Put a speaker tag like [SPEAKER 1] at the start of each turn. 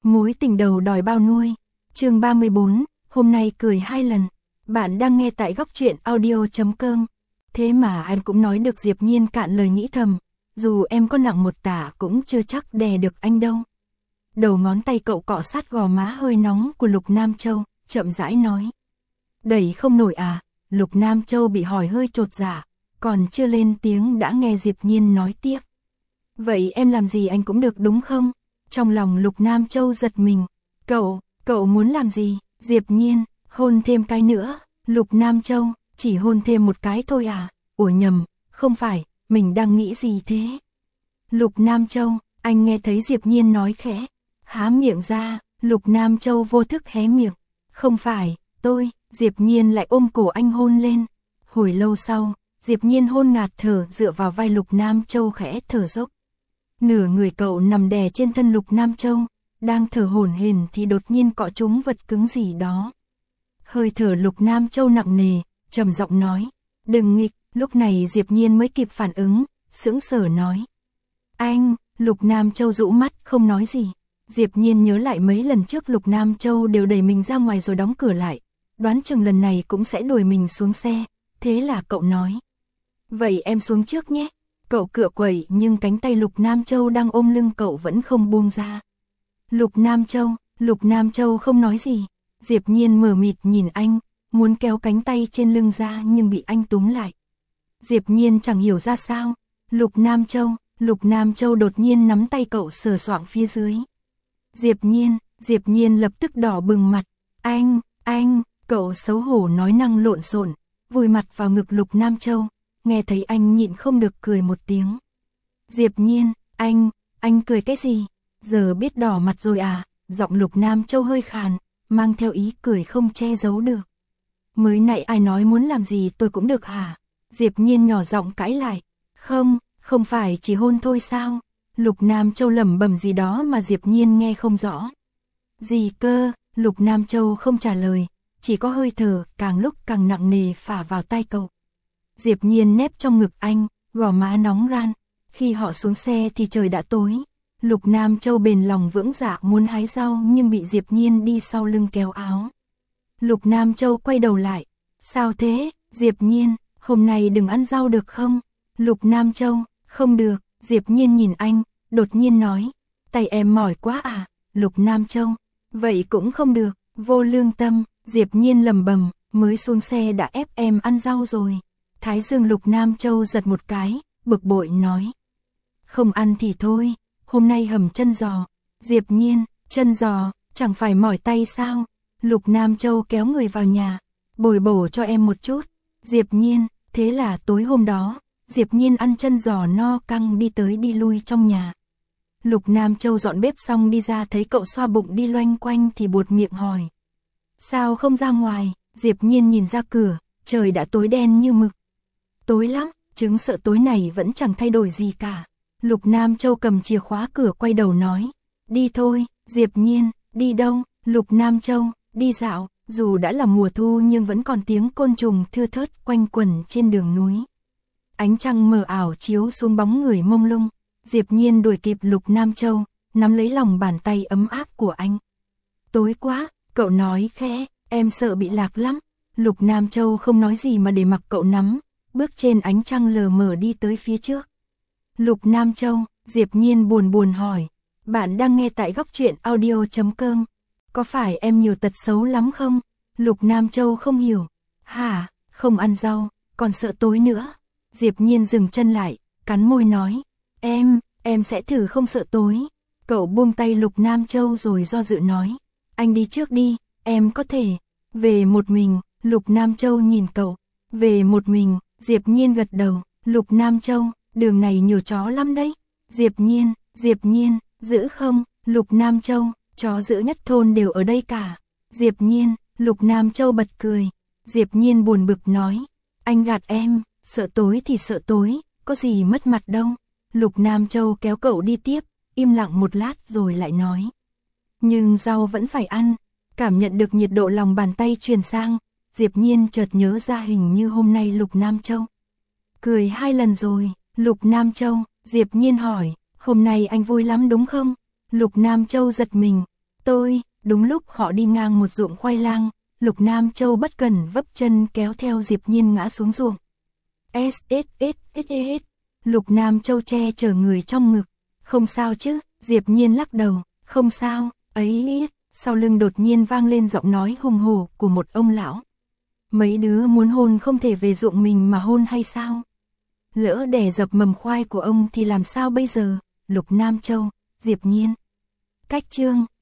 [SPEAKER 1] Mối tình đầu đòi bao nuôi. Chương 34, hôm nay cười 2 lần. Bạn đang nghe tại góc truyện audio.com. Thế mà em cũng nói được. Diệp Nhiên cạn lời nghĩ thầm, dù em có nặng 1 tạ cũng chưa chắc đè được anh đâu. Đầu ngón tay cậu cọ sát gò má hơi nóng của Lục Nam Châu, chậm rãi nói. Đẩy không nổi à? Lục Nam Châu bị hỏi hơi chột dạ, còn chưa lên tiếng đã nghe Diệp Nhiên nói tiếp. Vậy em làm gì anh cũng được đúng không? Trong lòng Lục Nam Châu giật mình. Cậu muốn làm gì? Diệp Nhiên, hôn thêm cái nữa. Lục Nam Châu, chỉ hôn thêm 1 cái thôi à? Ủa nhầm, không phải, mình đang nghĩ gì thế? Lục Nam Châu, anh nghe thấy Diệp Nhiên nói khẽ. Há miệng ra, Lục Nam Châu vô thức hé miệng. Không phải, tôi. Diệp Nhiên lại ôm cổ anh hôn lên. Hồi lâu sau, Diệp Nhiên hôn ngạt thở dựa vào vai Lục Nam Châu khẽ thở dốc. Nửa người cậu nằm đè trên thân Lục Nam Châu, đang thở hổn hển thì đột nhiên cọ trúng vật cứng gì đó. Hơi thở Lục Nam Châu nặng nề, trầm giọng nói, đừng nghịch. Lúc này Diệp Nhiên mới kịp phản ứng, sững sờ nói. Anh. Lục Nam Châu rũ mắt không nói gì. Diệp Nhiên nhớ lại mấy lần trước Lục Nam Châu đều đẩy mình ra ngoài rồi đóng cửa lại, đoán chừng lần này cũng sẽ đuổi mình xuống xe, thế là cậu nói. Vậy em xuống trước nhé. Cậu cựa quẩy nhưng cánh tay Lục Nam Châu đang ôm lưng cậu vẫn không buông ra. Lục Nam Châu không nói gì. Diệp Nhiên mờ mịt nhìn anh, muốn kéo cánh tay trên lưng ra nhưng bị anh túm lại. Diệp Nhiên chẳng hiểu ra sao. Lục Nam Châu đột nhiên nắm tay cậu sờ soạng phía dưới. Diệp Nhiên lập tức đỏ bừng mặt. Anh, cậu xấu hổ nói năng lộn xộn, vùi mặt vào ngực Lục Nam Châu. Nghe thấy anh nhịn không được cười một tiếng. Diệp Nhiên, anh cười cái gì? Giờ biết đỏ mặt rồi à? Giọng Lục Nam Châu hơi khàn, mang theo ý cười không che giấu được. Mới nãy ai nói muốn làm gì tôi cũng được hả? Diệp Nhiên nhỏ giọng cãi lại. Không phải chỉ hôn thôi sao? Lục Nam Châu lẩm bẩm gì đó mà Diệp Nhiên nghe không rõ. Gì cơ? Lục Nam Châu không trả lời, chỉ có hơi thở càng lúc càng nặng nề phả vào tai cậu. Diệp Nhiên nép trong ngực anh, gò má nóng ran. Khi họ xuống xe thì trời đã tối. Lục Nam Châu bền lòng vững dạ muốn hái rau nhưng bị Diệp Nhiên đi sau lưng kéo áo. Lục Nam Châu quay đầu lại. Sao thế? Diệp Nhiên, hôm nay đừng ăn rau được không? Lục Nam Châu, không được. Diệp Nhiên nhìn anh, đột nhiên nói. Tay em mỏi quá à? Lục Nam Châu, vậy cũng không được. Vô lương tâm. Diệp Nhiên lẩm bẩm, mới xuống xe đã ép em ăn rau rồi. Thái dương Lục Nam Châu giật một cái, bực bội nói. Không ăn thì thôi, hôm nay hầm chân giò. Diệp Nhiên, chân giò, chẳng phải mỏi tay sao? Lục Nam Châu kéo người vào nhà, bồi bổ cho em một chút. Diệp Nhiên, thế là tối hôm đó, Diệp Nhiên ăn chân giò no căng đi tới đi lui trong nhà. Lục Nam Châu dọn bếp xong đi ra thấy cậu xoa bụng đi loanh quanh thì buột miệng hỏi. Sao không ra ngoài? Diệp Nhiên nhìn ra cửa, trời đã tối đen như mực. Tối lắm, chứng sợ tối này vẫn chẳng thay đổi gì cả. Lục Nam Châu cầm chìa khóa cửa quay đầu nói. Đi thôi. Diệp Nhiên, đi đâu? Lục Nam Châu, đi dạo. Dù đã là mùa thu nhưng vẫn còn tiếng côn trùng thưa thớt quanh quẩn trên đường núi. Ánh trăng mờ ảo chiếu xuống bóng người mông lung. Diệp Nhiên đuổi kịp Lục Nam Châu, nắm lấy lòng bàn tay ấm áp của anh. Tối quá, cậu nói khẽ, em sợ bị lạc lắm. Lục Nam Châu không nói gì mà để mặc cậu nắm, bước trên ánh trăng lờ mờ đi tới phía trước. Lục Nam Châu, Diệp Nhiên buồn hỏi, bạn đang nghe tại góc truyện audio.com, có phải em nhiều tật xấu lắm không? Lục Nam Châu không hiểu, hả, không ăn rau, còn sợ tối nữa. Diệp Nhiên dừng chân lại, cắn môi nói, em sẽ thử không sợ tối. Cậu buông tay Lục Nam Châu rồi do dự nói, anh đi trước đi, em có thể về một mình. Lục Nam Châu nhìn cậu, về một mình. Diệp Nhiên gật đầu. Lục Nam Châu, đường này nhiều chó lắm đấy. Diệp Nhiên, giữ không? Lục Nam Châu, chó giữ nhất thôn đều ở đây cả. Diệp Nhiên, Lục Nam Châu bật cười. Diệp Nhiên buồn bực nói, anh gạt em, sợ tối thì sợ tối, có gì mất mặt đâu. Lục Nam Châu kéo cậu đi tiếp, im lặng một lát rồi lại nói, nhưng rau vẫn phải ăn. Cảm nhận được nhiệt độ lòng bàn tay truyền sang, Diệp Nhiên chợt nhớ ra hình như hôm nay Lục Nam Châu cười 2 lần rồi. Lục Nam Châu, Diệp Nhiên hỏi, hôm nay anh vui lắm đúng không? Lục Nam Châu giật mình, tôi. Đúng lúc họ đi ngang một ruộng khoai lang, Lục Nam Châu bất cần vấp chân kéo theo Diệp Nhiên ngã xuống ruộng. SSSSS. Lục Nam Châu che chở người trong ngực. Không sao chứ? Diệp Nhiên lắc đầu. Không sao. Ấy. Sau lưng đột nhiên vang lên giọng nói hùng hổ của một ông lão. Mấy đứa muốn hôn không thể về ruộng mình mà hôn hay sao? Lỡ đẻ dập mầm khoai của ông thì làm sao bây giờ? Lục Nam Châu, Diệp Nhiên. Cách chương